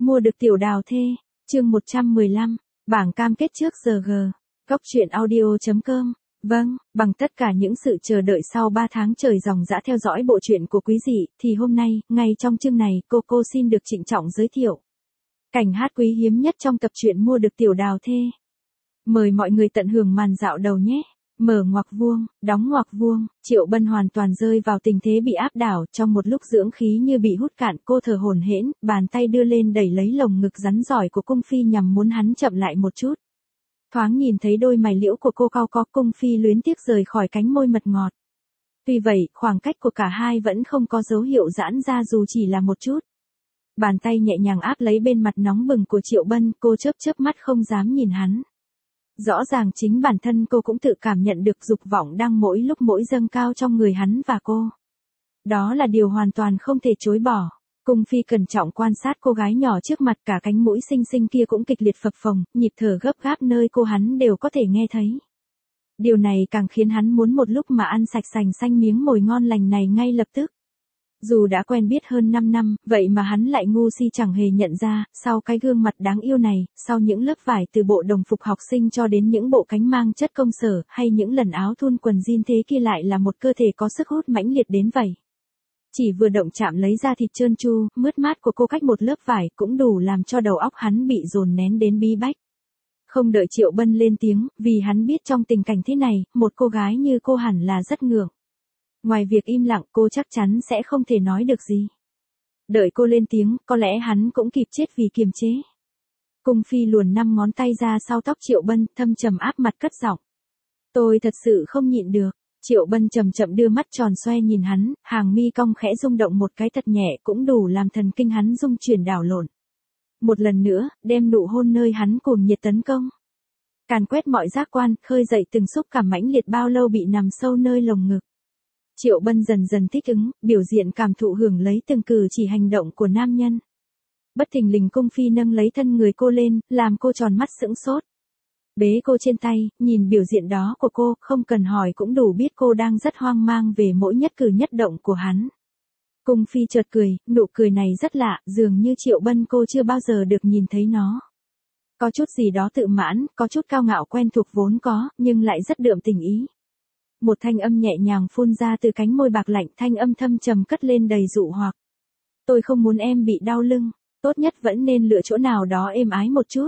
Mua được tiểu đào thê, chương 115, bảng cam kết trước giờ G. Góc truyện audio.com. Vâng, bằng tất cả những sự chờ đợi sau 3 tháng trời dòng dã theo dõi bộ truyện của Quý Dị, thì hôm nay, ngay trong chương này, cô xin được trịnh trọng giới thiệu cảnh hát quý hiếm nhất trong tập truyện Mua được tiểu đào thê. Mời mọi người tận hưởng màn dạo đầu nhé. Mở ngoặc vuông, đóng ngoặc vuông, Triệu Bân hoàn toàn rơi vào tình thế bị áp đảo, trong một lúc dưỡng khí như bị hút cạn, cô thở hổn hển, bàn tay đưa lên đẩy lấy lồng ngực rắn giỏi của cung phi nhằm muốn hắn chậm lại một chút. Thoáng nhìn thấy đôi mày liễu của cô cau có, cung phi luyến tiếc rời khỏi cánh môi mật ngọt. Tuy vậy, khoảng cách của cả hai vẫn không có dấu hiệu giãn ra dù chỉ là một chút. Bàn tay nhẹ nhàng áp lấy bên mặt nóng bừng của Triệu Bân, cô chớp mắt không dám nhìn hắn. Rõ ràng chính bản thân cô cũng tự cảm nhận được dục vọng đang mỗi lúc mỗi dâng cao trong người hắn và cô. Đó là điều hoàn toàn không thể chối bỏ. Cung phi cẩn trọng quan sát cô gái nhỏ trước mặt, cả cánh mũi xinh xinh kia cũng kịch liệt phập phồng, nhịp thở gấp gáp nơi cô hắn đều có thể nghe thấy. Điều này càng khiến hắn muốn một lúc mà ăn sạch sành xanh miếng mồi ngon lành này ngay lập tức. Dù đã quen biết hơn 5 năm, vậy mà hắn lại ngu si chẳng hề nhận ra, sau cái gương mặt đáng yêu này, sau những lớp vải từ bộ đồng phục học sinh cho đến những bộ cánh mang chất công sở, hay những lần áo thun quần jean thế kia lại là một cơ thể có sức hút mãnh liệt đến vậy. Chỉ vừa động chạm lấy da thịt trơn tru, mướt mát của cô cách một lớp vải cũng đủ làm cho đầu óc hắn bị dồn nén đến bí bách. Không đợi Triệu Bân lên tiếng, vì hắn biết trong tình cảnh thế này, một cô gái như cô hẳn là rất ngượng. Ngoài việc im lặng, cô chắc chắn sẽ không thể nói được gì. Đợi cô lên tiếng, có lẽ hắn cũng kịp chết vì kiềm chế. Cung phi luồn 5 ngón tay ra sau tóc Triệu Bân, thâm trầm áp mặt cất giọng. Tôi thật sự không nhịn được. Triệu Bân chậm chậm đưa mắt tròn xoe nhìn hắn, hàng mi cong khẽ rung động một cái thật nhẹ cũng đủ làm thần kinh hắn rung chuyển đảo lộn. Một lần nữa, đem nụ hôn nơi hắn cuồng nhiệt tấn công. Càn quét mọi giác quan, khơi dậy từng xúc cảm mãnh liệt bao lâu bị nằm sâu nơi lồng ngực. Triệu Bân dần dần thích ứng, biểu diện cảm thụ hưởng lấy từng cử chỉ hành động của nam nhân. Bất thình lình cung phi nâng lấy thân người cô lên, làm cô tròn mắt sững sốt. Bế cô trên tay, nhìn biểu diện đó của cô, không cần hỏi cũng đủ biết cô đang rất hoang mang về mỗi nhất cử nhất động của hắn. Cung phi chợt cười, nụ cười này rất lạ, dường như Triệu Bân cô chưa bao giờ được nhìn thấy nó. Có chút gì đó tự mãn, có chút cao ngạo quen thuộc vốn có, nhưng lại rất đượm tình ý. Một thanh âm nhẹ nhàng phun ra từ cánh môi bạc lạnh, thanh âm thâm trầm cất lên đầy dụ hoặc. Tôi không muốn em bị đau lưng, tốt nhất vẫn nên lựa chỗ nào đó êm ái một chút.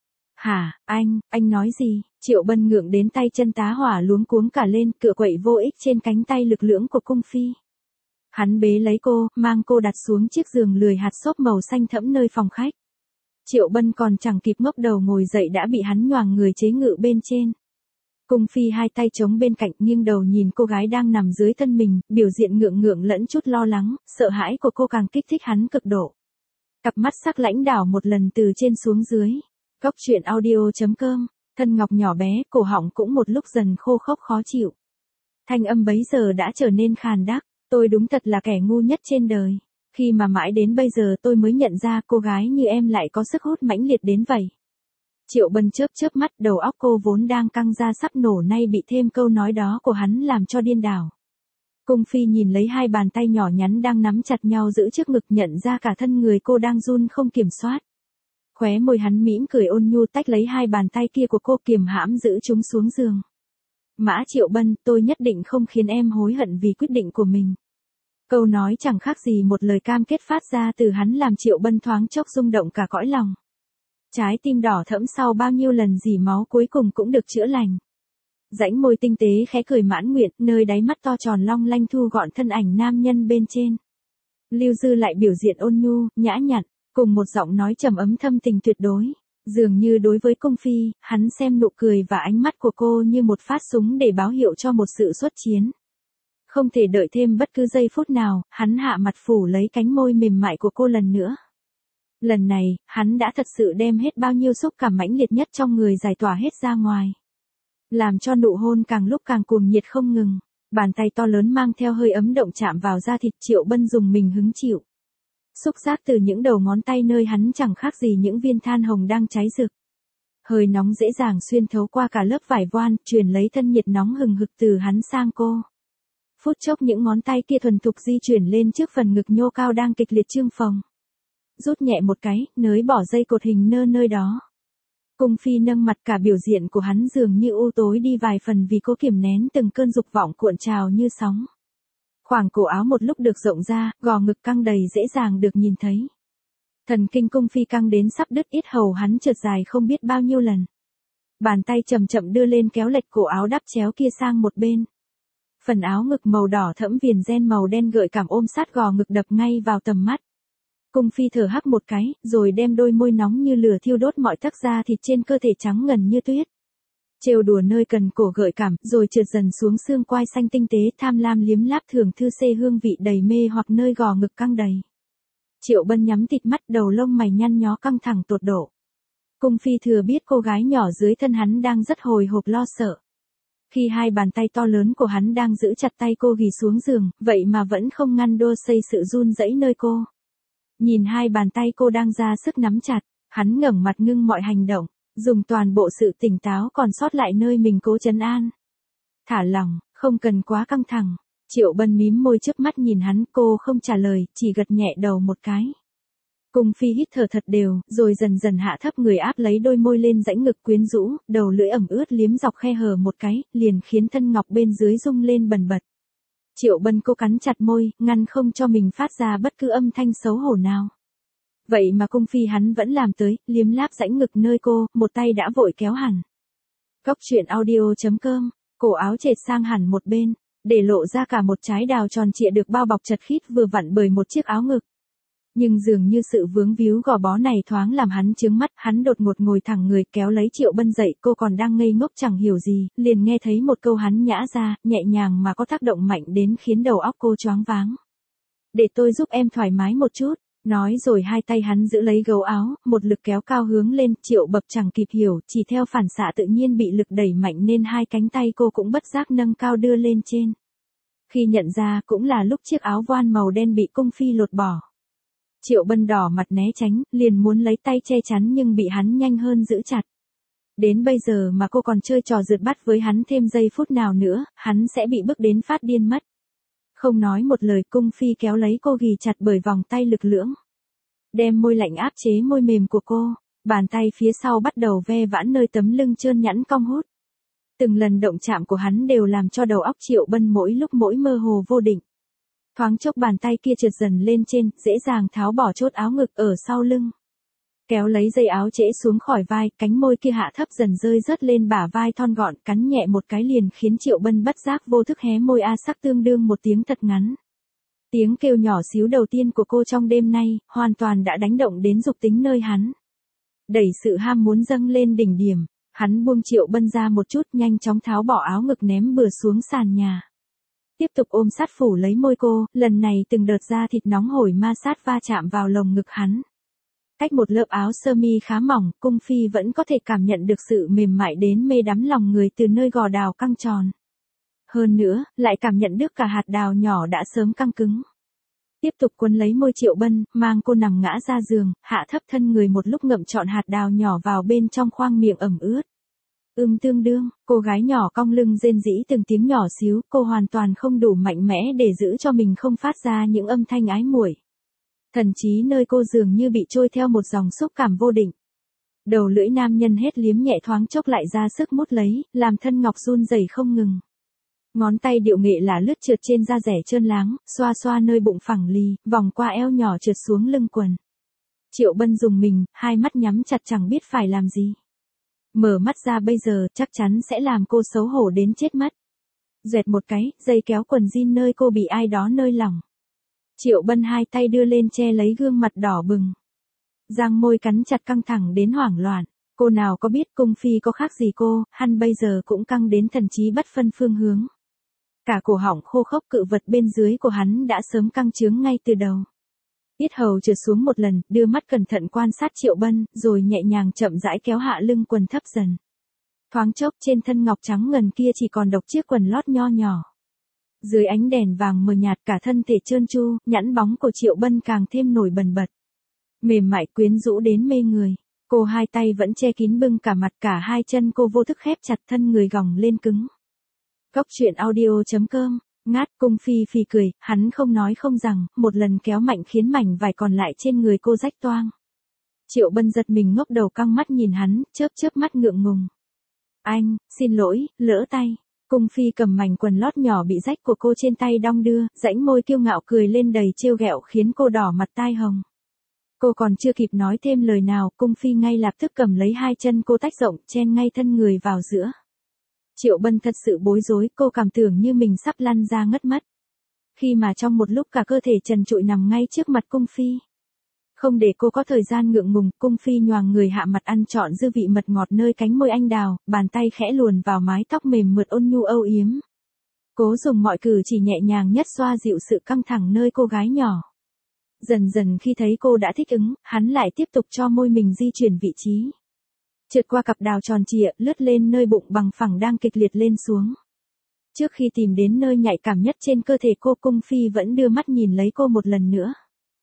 Hả, anh nói gì? Triệu Bân ngượng đến tay chân tá hỏa luống cuống cả lên, cựa quậy vô ích trên cánh tay lực lưỡng của cung phi. Hắn bế lấy cô, mang cô đặt xuống chiếc giường lười hạt xốp màu xanh thẫm nơi phòng khách. Triệu Bân còn chẳng kịp ngóc đầu ngồi dậy đã bị hắn nhoàng người chế ngự bên trên. Cung phi hai tay chống bên cạnh nghiêng đầu nhìn cô gái đang nằm dưới thân mình, biểu diện ngượng lẫn chút lo lắng, sợ hãi của cô càng kích thích hắn cực độ. Cặp mắt sắc lãnh đảo một lần từ trên xuống dưới. Góc truyện audio.com, thân ngọc nhỏ bé, cổ họng cũng một lúc dần khô khốc khó chịu. Thanh âm bấy giờ đã trở nên khàn đắc, tôi đúng thật là kẻ ngu nhất trên đời. Khi mà mãi đến bây giờ tôi mới nhận ra cô gái như em lại có sức hút mãnh liệt đến vậy. Triệu Bân chớp mắt, đầu óc cô vốn đang căng ra sắp nổ nay bị thêm câu nói đó của hắn làm cho điên đảo. Cung phi nhìn lấy hai bàn tay nhỏ nhắn đang nắm chặt nhau giữ trước ngực, nhận ra cả thân người cô đang run không kiểm soát. Khóe môi hắn mỉm cười ôn nhu tách lấy hai bàn tay kia của cô, kiềm hãm giữ chúng xuống giường. Mã Triệu Bân, tôi nhất định không khiến em hối hận vì quyết định của mình. Câu nói chẳng khác gì một lời cam kết phát ra từ hắn làm Triệu Bân thoáng chốc rung động cả cõi lòng. Trái tim đỏ thẫm sau bao nhiêu lần dỉ máu cuối cùng cũng được chữa lành. Rãnh môi tinh tế khẽ cười mãn nguyện, nơi đáy mắt to tròn long lanh thu gọn thân ảnh nam nhân bên trên. Lưu dư lại biểu diện ôn nhu, nhã nhặn, cùng một giọng nói trầm ấm thâm tình tuyệt đối. Dường như đối với cung phi, hắn xem nụ cười và ánh mắt của cô như một phát súng để báo hiệu cho một sự xuất chiến. Không thể đợi thêm bất cứ giây phút nào, hắn hạ mặt phủ lấy cánh môi mềm mại của cô lần nữa. Lần này, hắn đã thật sự đem hết bao nhiêu xúc cảm mãnh liệt nhất trong người giải tỏa hết ra ngoài. Làm cho nụ hôn càng lúc càng cuồng nhiệt không ngừng. Bàn tay to lớn mang theo hơi ấm động chạm vào da thịt, Triệu Bân dùng mình hứng chịu. Xúc giác từ những đầu ngón tay nơi hắn chẳng khác gì những viên than hồng đang cháy rực. Hơi nóng dễ dàng xuyên thấu qua cả lớp vải voan, truyền lấy thân nhiệt nóng hừng hực từ hắn sang cô. Phút chốc những ngón tay kia thuần thục di chuyển lên trước phần ngực nhô cao đang kịch liệt trương phồng. rút nhẹ một cái, nới bỏ dây cột hình nơ nơi đó. Cung phi nâng mặt, cả biểu diện của hắn dường như u tối đi vài phần vì cố kiềm nén từng cơn dục vọng cuộn trào như sóng. Khoảng cổ áo một lúc được rộng ra, gò ngực căng đầy dễ dàng được nhìn thấy. Thần kinh cung phi căng đến sắp đứt, yết hầu hắn trượt dài không biết bao nhiêu lần. Bàn tay chậm chậm đưa lên kéo lệch cổ áo đắp chéo kia sang một bên. Phần áo ngực màu đỏ thẫm viền ren màu đen gợi cảm ôm sát gò ngực đập ngay vào tầm mắt. Cung phi thở hắt một cái, rồi đem đôi môi nóng như lửa thiêu đốt mọi tấc da thịt trên cơ thể trắng ngần như tuyết. Trêu đùa nơi cần cổ gợi cảm, rồi trượt dần xuống xương quai xanh tinh tế, tham lam liếm láp thưởng thư xê hương vị đầy mê hoặc nơi gò ngực căng đầy. Triệu Bân nhắm tịt mắt, đầu lông mày nhăn nhó căng thẳng tột độ. Cung phi thừa biết cô gái nhỏ dưới thân hắn đang rất hồi hộp lo sợ. Khi hai bàn tay to lớn của hắn đang giữ chặt tay cô ghì xuống giường, vậy mà vẫn không ngăn đô xây sự run rẩy nơi cô. Nhìn hai bàn tay cô đang ra sức nắm chặt, hắn ngẩng mặt ngưng mọi hành động, dùng toàn bộ sự tỉnh táo còn sót lại nơi mình cố trấn an. Thả lỏng, không cần quá căng thẳng. Triệu Bân mím môi chớp mắt nhìn hắn, cô không trả lời, chỉ gật nhẹ đầu một cái. Cung phi hít thở thật đều, rồi dần dần hạ thấp người áp lấy đôi môi lên rãnh ngực quyến rũ, đầu lưỡi ẩm ướt liếm dọc khe hở một cái, liền khiến thân ngọc bên dưới rung lên bần bật. Triệu Bân cô cắn chặt môi, ngăn không cho mình phát ra bất cứ âm thanh xấu hổ nào. Vậy mà cung phi hắn vẫn làm tới, liếm láp rãnh ngực nơi cô, một tay đã vội kéo hẳn. Góc truyện audio.com, cổ áo chệch sang hẳn một bên, để lộ ra cả một trái đào tròn trịa được bao bọc chật khít vừa vặn bởi một chiếc áo ngực. Nhưng dường như sự vướng víu gò bó này thoáng làm hắn chướng mắt, hắn đột ngột ngồi thẳng người kéo lấy Triệu Bân dậy, cô còn đang ngây ngốc chẳng hiểu gì, liền nghe thấy một câu hắn nhã ra, nhẹ nhàng mà có tác động mạnh đến khiến đầu óc cô choáng váng. Để tôi giúp em thoải mái một chút, nói rồi hai tay hắn giữ lấy gấu áo, một lực kéo cao hướng lên, Triệu Bập chẳng kịp hiểu, chỉ theo phản xạ tự nhiên bị lực đẩy mạnh nên hai cánh tay cô cũng bất giác nâng cao đưa lên trên. Khi nhận ra cũng là lúc chiếc áo voan màu đen bị cung phi lột bỏ. Triệu Bân đỏ mặt né tránh, liền muốn lấy tay che chắn nhưng bị hắn nhanh hơn giữ chặt. Đến bây giờ mà cô còn chơi trò rượt bắt với hắn thêm giây phút nào nữa, hắn sẽ bị bức đến phát điên mất. Không nói một lời, cung phi kéo lấy cô ghì chặt bởi vòng tay lực lưỡng. Đem môi lạnh áp chế môi mềm của cô, bàn tay phía sau bắt đầu ve vãn nơi tấm lưng trơn nhẵn cong hút. Từng lần động chạm của hắn đều làm cho đầu óc Triệu Bân mỗi lúc mỗi mơ hồ vô định. Thoáng chốc bàn tay kia trượt dần lên trên, dễ dàng tháo bỏ chốt áo ngực ở sau lưng. Kéo lấy dây áo trễ xuống khỏi vai, cánh môi kia hạ thấp dần rơi rớt lên bả vai thon gọn, cắn nhẹ một cái liền khiến Triệu Bân bất giác vô thức hé môi a sắc tương đương một tiếng thật ngắn. Tiếng kêu nhỏ xíu đầu tiên của cô trong đêm nay, hoàn toàn đã đánh động đến dục tính nơi hắn. Đẩy sự ham muốn dâng lên đỉnh điểm, hắn buông Triệu Bân ra một chút, nhanh chóng tháo bỏ áo ngực ném bừa xuống sàn nhà. Tiếp tục ôm sát phủ lấy môi cô, lần này từng đợt da thịt nóng hổi ma sát va chạm vào lồng ngực hắn. Cách một lớp áo sơ mi khá mỏng, cung phi vẫn có thể cảm nhận được sự mềm mại đến mê đắm lòng người từ nơi gò đào căng tròn. Hơn nữa, lại cảm nhận được cả hạt đào nhỏ đã sớm căng cứng. Tiếp tục quấn lấy môi Triệu Bân, mang cô nằm ngã ra giường, hạ thấp thân người một lúc ngậm trọn hạt đào nhỏ vào bên trong khoang miệng ẩm ướt. Tương đương, cô gái nhỏ cong lưng rên rỉ từng tiếng nhỏ xíu, cô hoàn toàn không đủ mạnh mẽ để giữ cho mình không phát ra những âm thanh ái muội. Thần trí nơi cô dường như bị trôi theo một dòng xúc cảm vô định. Đầu lưỡi nam nhân hết liếm nhẹ thoáng chốc lại ra sức mút lấy, làm thân ngọc run rẩy không ngừng. Ngón tay điệu nghệ là lướt trượt trên da rẻ trơn láng, xoa xoa nơi bụng phẳng lì, vòng qua eo nhỏ trượt xuống lưng quần. Triệu Bân dùng mình, hai mắt nhắm chặt chẳng biết phải làm gì. Mở mắt ra bây giờ chắc chắn sẽ làm cô xấu hổ đến chết mất. Duệt một cái, dây kéo quần jean nơi cô bị ai đó nơi lỏng. Triệu Bân hai tay đưa lên che lấy gương mặt đỏ bừng. Giang môi cắn chặt căng thẳng đến hoảng loạn. Cô nào có biết cung phi có khác gì cô, hắn bây giờ cũng căng đến thần trí bất phân phương hướng. Cả cổ họng khô khốc cự vật bên dưới của hắn đã sớm căng trướng ngay từ đầu. Yết hầu trượt xuống một lần, đưa mắt cẩn thận quan sát Triệu Bân, rồi nhẹ nhàng chậm rãi kéo hạ lưng quần thấp dần. Thoáng chốc trên thân ngọc trắng ngần kia chỉ còn độc chiếc quần lót nho nhỏ. Dưới ánh đèn vàng mờ nhạt cả thân thể trơn tru, nhẵn bóng của Triệu Bân càng thêm nổi bần bật. Mềm mại quyến rũ đến mê người. Cô hai tay vẫn che kín bưng cả mặt, cả hai chân cô vô thức khép chặt, thân người gồng lên cứng. Góc truyện audio.com Ngát, cung phi phì cười, hắn không nói không rằng, một lần kéo mạnh khiến mảnh vải còn lại trên người cô rách toang. Triệu Bân giật mình ngốc đầu căng mắt nhìn hắn, chớp chớp mắt ngượng ngùng. Anh, xin lỗi, lỡ tay. Cung phi cầm mảnh quần lót nhỏ bị rách của cô trên tay đong đưa, rãnh môi kiêu ngạo cười lên đầy trêu ghẹo khiến cô đỏ mặt tai hồng. Cô còn chưa kịp nói thêm lời nào, cung phi ngay lập tức cầm lấy hai chân cô tách rộng, chen ngay thân người vào giữa. Triệu Bân thật sự bối rối, cô cảm tưởng như mình sắp lăn ra ngất mất. Khi mà trong một lúc cả cơ thể trần trụi nằm ngay trước mặt cung phi. Không để cô có thời gian ngượng ngùng, cung phi nhoàng người hạ mặt ăn trọn dư vị mật ngọt nơi cánh môi anh đào, bàn tay khẽ luồn vào mái tóc mềm mượt ôn nhu âu yếm. Cố dùng mọi cử chỉ nhẹ nhàng nhất xoa dịu sự căng thẳng nơi cô gái nhỏ. Dần dần khi thấy cô đã thích ứng, hắn lại tiếp tục cho môi mình di chuyển vị trí. Trượt qua cặp đào tròn trịa, lướt lên nơi bụng bằng phẳng đang kịch liệt lên xuống. Trước khi tìm đến nơi nhạy cảm nhất trên cơ thể cô, cung phi vẫn đưa mắt nhìn lấy cô một lần nữa.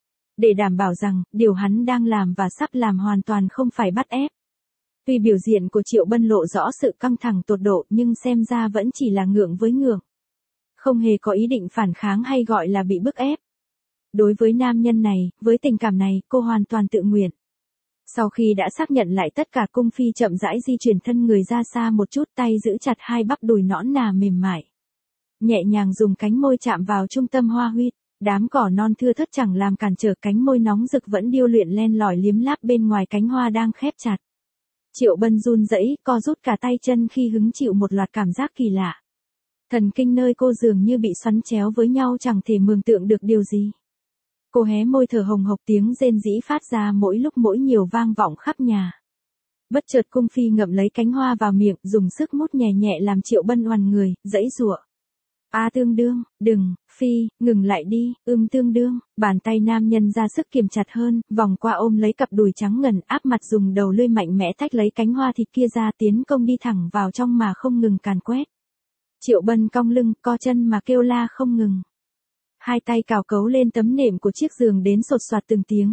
Để đảm bảo rằng, điều hắn đang làm và sắp làm hoàn toàn không phải bắt ép. Tuy biểu hiện của Triệu Bân lộ rõ sự căng thẳng tột độ nhưng xem ra vẫn chỉ là ngượng với ngượng. Không hề có ý định phản kháng hay gọi là bị bức ép. Đối với nam nhân này, với tình cảm này, cô hoàn toàn tự nguyện. Sau khi đã xác nhận lại tất cả, cung phi chậm rãi di chuyển thân người ra xa một chút, tay giữ chặt hai bắp đùi nõn nà mềm mại. Nhẹ nhàng dùng cánh môi chạm vào trung tâm hoa huyệt, đám cỏ non thưa thớt chẳng làm cản trở cánh môi nóng rực vẫn điêu luyện len lỏi liếm láp bên ngoài cánh hoa đang khép chặt. Triệu Bân run rẩy, co rút cả tay chân khi hứng chịu một loạt cảm giác kỳ lạ. Thần kinh nơi cô dường như bị xoắn chéo với nhau chẳng thể mường tượng được điều gì. Cô hé môi thở hồng hộc, tiếng rên rỉ phát ra mỗi lúc mỗi nhiều vang vọng khắp nhà. Bất chợt cung phi ngậm lấy cánh hoa vào miệng, dùng sức mút nhẹ nhẹ làm Triệu Bân oằn người, giãy giụa. Tương đương, đừng, phi, ngừng lại đi, tương đương. Bàn tay nam nhân ra sức kiềm chặt hơn, vòng qua ôm lấy cặp đùi trắng ngần, áp mặt dùng đầu lưỡi mạnh mẽ tách lấy cánh hoa thịt kia ra, tiến công đi thẳng vào trong mà không ngừng càn quét. Triệu Bân cong lưng, co chân mà kêu la không ngừng. Hai tay cào cấu lên tấm nệm của chiếc giường đến sột soạt từng tiếng.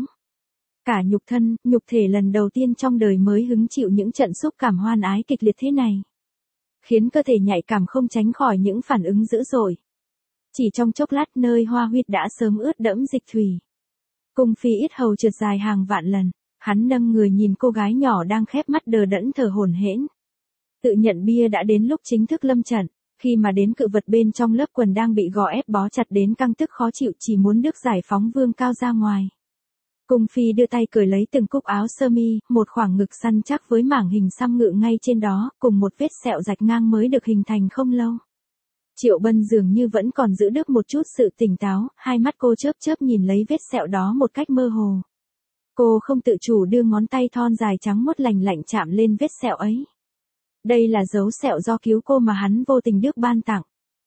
Cả nhục thân, nhục thể lần đầu tiên trong đời mới hứng chịu những trận xúc cảm hoan ái kịch liệt thế này. Khiến cơ thể nhạy cảm không tránh khỏi những phản ứng dữ dội. Chỉ trong chốc lát nơi hoa huyệt đã sớm ướt đẫm dịch thủy. Cung phi yết hầu trượt dài hàng vạn lần, hắn nâng người nhìn cô gái nhỏ đang khép mắt đờ đẫn thở hổn hển. Tự nhận bia đã đến lúc chính thức lâm trận. Khi mà đến cự vật bên trong lớp quần đang bị gò ép bó chặt đến căng tức khó chịu, chỉ muốn được giải phóng vương cao ra ngoài. Cung phi đưa tay cởi lấy từng cúc áo sơ mi, một khoảng ngực săn chắc với mảng hình xăm ngự ngay trên đó, cùng một vết sẹo rạch ngang mới được hình thành không lâu. Triệu Bân dường như vẫn còn giữ được một chút sự tỉnh táo, hai mắt cô chớp chớp nhìn lấy vết sẹo đó một cách mơ hồ. Cô không tự chủ đưa ngón tay thon dài trắng muốt lành lạnh chạm lên vết sẹo ấy. Đây là dấu sẹo do cứu cô mà hắn vô tình được ban tặng.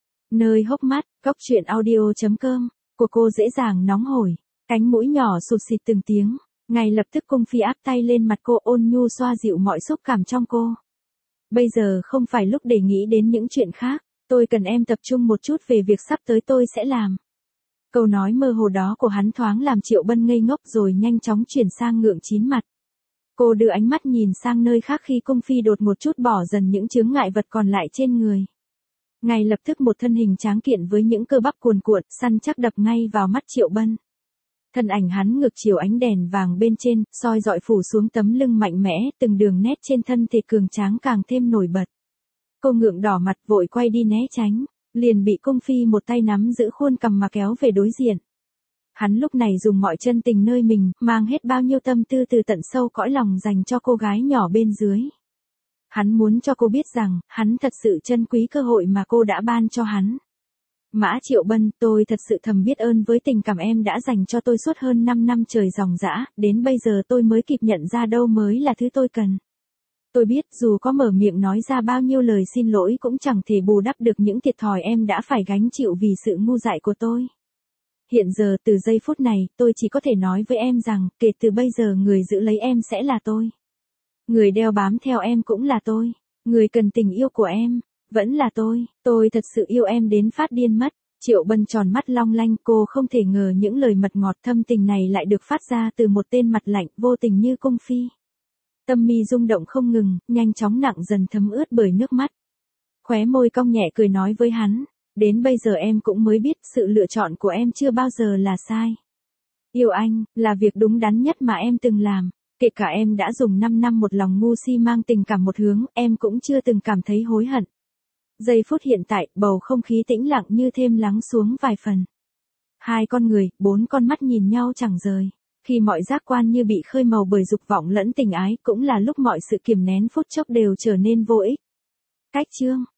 Nơi hốc mắt, góc truyện audio.com, của cô dễ dàng nóng hổi, cánh mũi nhỏ sụt xịt từng tiếng, ngay lập tức cung phi áp tay lên mặt cô ôn nhu xoa dịu mọi xúc cảm trong cô. Bây giờ không phải lúc để nghĩ đến những chuyện khác, tôi cần em tập trung một chút về việc sắp tới tôi sẽ làm. Câu nói mơ hồ đó của hắn thoáng làm Triệu Bân ngây ngốc rồi nhanh chóng chuyển sang ngượng chín mặt. Cô đưa ánh mắt nhìn sang nơi khác khi cung phi đột một chút bỏ dần những chướng ngại vật còn lại trên người. Ngay lập tức một thân hình tráng kiện với những cơ bắp cuồn cuộn, săn chắc đập ngay vào mắt Triệu Bân. Thân ảnh hắn ngược chiều ánh đèn vàng bên trên, soi dọi phủ xuống tấm lưng mạnh mẽ, từng đường nét trên thân thể cường tráng càng thêm nổi bật. Cô ngượng đỏ mặt vội quay đi né tránh, liền bị cung phi một tay nắm giữ khuôn cằm mà kéo về đối diện. Hắn lúc này dùng mọi chân tình nơi mình, mang hết bao nhiêu tâm tư từ tận sâu cõi lòng dành cho cô gái nhỏ bên dưới. Hắn muốn cho cô biết rằng, hắn thật sự trân quý cơ hội mà cô đã ban cho hắn. Mã Triệu Bân, tôi thật sự thầm biết ơn với tình cảm em đã dành cho tôi suốt hơn 5 năm trời ròng rã, đến bây giờ tôi mới kịp nhận ra đâu mới là thứ tôi cần. Tôi biết dù có mở miệng nói ra bao nhiêu lời xin lỗi cũng chẳng thể bù đắp được những thiệt thòi em đã phải gánh chịu vì sự ngu dại của tôi. Hiện giờ từ giây phút này, tôi chỉ có thể nói với em rằng, kể từ bây giờ người giữ lấy em sẽ là tôi. Người đeo bám theo em cũng là tôi. Người cần tình yêu của em, vẫn là tôi thật sự yêu em đến phát điên mất. Triệu Bân tròn mắt long lanh, cô không thể ngờ những lời mật ngọt thâm tình này lại được phát ra từ một tên mặt lạnh, vô tình như cung phi. Tâm mi rung động không ngừng, nhanh chóng nặng dần thấm ướt bởi nước mắt. Khóe môi cong nhẹ cười nói với hắn, Đến bây giờ em cũng mới biết sự lựa chọn của em chưa bao giờ là sai. Yêu anh, là việc đúng đắn nhất mà em từng làm. Kể cả em đã dùng 5 năm một lòng ngu si mang tình cảm một hướng, em cũng chưa từng cảm thấy hối hận. Giây phút hiện tại, bầu không khí tĩnh lặng như thêm lắng xuống vài phần. Hai con người, bốn con mắt nhìn nhau chẳng rời. Khi mọi giác quan như bị khơi màu bởi dục vọng lẫn tình ái, cũng là lúc mọi sự kiềm nén phút chốc đều trở nên vô ích. Cách chương